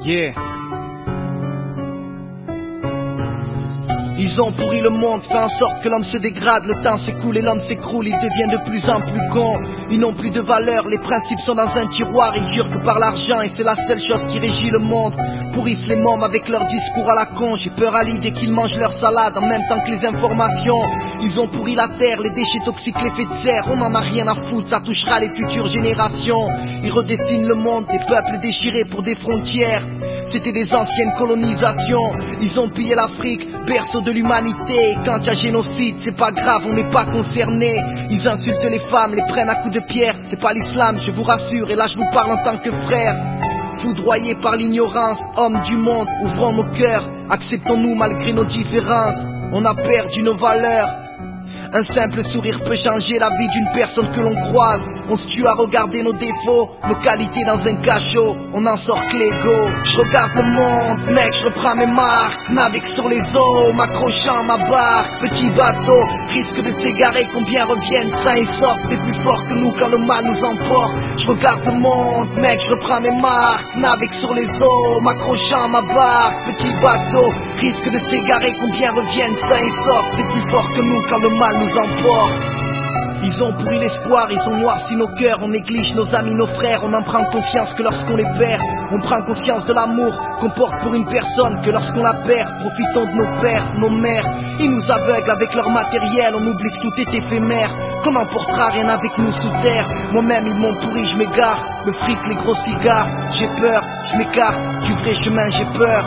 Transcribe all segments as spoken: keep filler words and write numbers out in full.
Yeah. Ils ont pourri le monde, fait en sorte que l'homme se dégrade. Le temps s'écoule et l'homme s'écroule, il devient de plus en plus con. Ils n'ont plus de valeur, les principes sont dans un tiroir. Ils jurent que par l'argent et c'est la seule chose qui régit le monde. Pourrissent les mômes avec leurs discours à la con. J'ai peur à l'idée qu'ils mangent leur salade en même temps que les informations. Ils ont pourri la terre, les déchets toxiques, l'effet de serre. On en a rien à foutre, ça touchera les futures générations. Ils redessinent le monde, des peuples déchirés pour des frontières. C'était des anciennes colonisations. Ils ont pillé l'Afrique, berceau de l'humanité. Quand il y a génocide, c'est pas grave, on n'est pas concerné. Ils insultent les femmes, les prennent à coups de pierre. C'est pas l'islam, je vous rassure, et là je vous parle en tant que frère. Foudroyés par l'ignorance, hommes du monde, ouvrons nos cœurs. Acceptons-nous malgré nos différences. On a perdu nos valeurs. Un simple sourire peut changer la vie d'une personne que l'on croise. On se tue à regarder nos défauts, nos qualités dans un cachot. On en sort que l'ego. Je regarde le monde, mec, je reprends mes marques. Navigue sur les eaux, m'accrochant à ma barque. Petit bateau, risque de s'égarer, combien reviennent sains et sortent. C'est plus fort que nous quand le mal nous emporte. Je regarde le monde, mec, je reprends mes marques. Navigue sur les eaux, m'accrochant à ma barque. Petit bateau, risque de s'égarer, combien reviennent sains et sortent. C'est plus fort que nous quand le mal nous emporte. Ils ont pourri l'espoir, ils ont noirci nos cœurs. On néglige nos amis, nos frères. On en prend conscience que lorsqu'on les perd. On prend conscience de l'amour qu'on porte pour une personne, que lorsqu'on la perd. Profitons de nos pères, nos mères. Ils nous aveuglent avec leur matériel. On oublie que tout est éphémère, qu'on n'emportera rien avec nous sous terre. Moi-même ils m'ont pourri, je m'égare. Le fric, les gros cigares. J'ai peur, je m'écarte du vrai chemin, j'ai peur.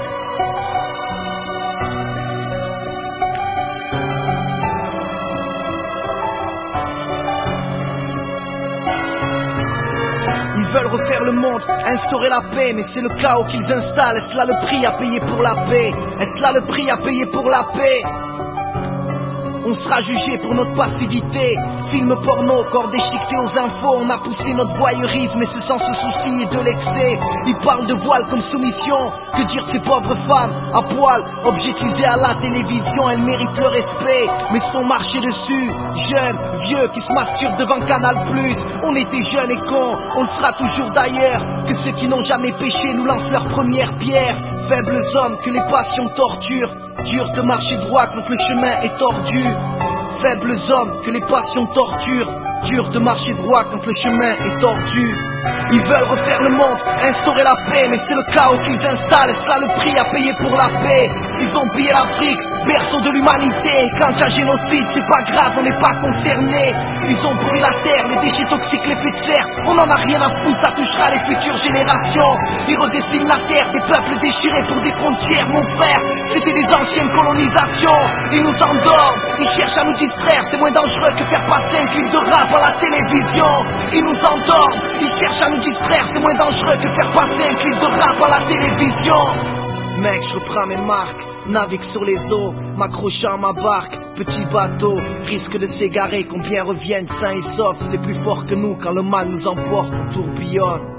Ils veulent refaire le monde, instaurer la paix, mais c'est le chaos qu'ils installent. Est-ce là le prix à payer pour la paix? Est-ce là le prix à payer pour la paix? On sera jugé pour notre passivité. Film porno, corps déchiqueté aux infos. On a poussé notre voyeurisme et ce sans se soucier de l'excès. Ils parlent de voile comme soumission. Que dire de ces pauvres femmes à poil, objectisées à la télévision? Elles méritent le respect, mais se font marcher dessus. Jeunes, vieux qui se masturbent devant Canal plus. On était jeunes et cons, on le sera toujours d'ailleurs. Que ceux qui n'ont jamais péché nous lancent leur première pierre. Faibles hommes que les passions torturent. Dur de marcher droit quand le chemin est tordu. Faibles hommes que les passions torturent. Dur de marcher droit quand le chemin est tordu. Ils veulent refaire le monde, instaurer la paix, mais c'est le chaos qu'ils installent. Est-ce là le prix à payer pour la paix? Ils ont pillé l'Afrique, berceau de l'humanité. Quand il y a génocide, c'est pas grave, on n'est pas concerné. Ils ont pourri la terre, les déchets toxiques, l'effet de serre. On en a rien à foutre, ça touchera les futures générations. Ils redessinent la terre, des peuples déchirés pour des frontières, mon frère. C'était des anciennes colonisations. Ils nous endorment, ils cherchent à nous distraire. C'est moins dangereux que faire passer un clip de rap à la télévision. Ils nous endorment, ils cherchent à nous distraire. C'est moins dangereux que faire passer un clip de rap à la télévision. Mec, je reprends mes marques. Navigue sur les eaux, m'accrochant à ma barque. Petit bateau, risque de s'égarer, combien reviennent sains et saufs. C'est plus fort que nous quand le mal nous emporte, on tourbillonne.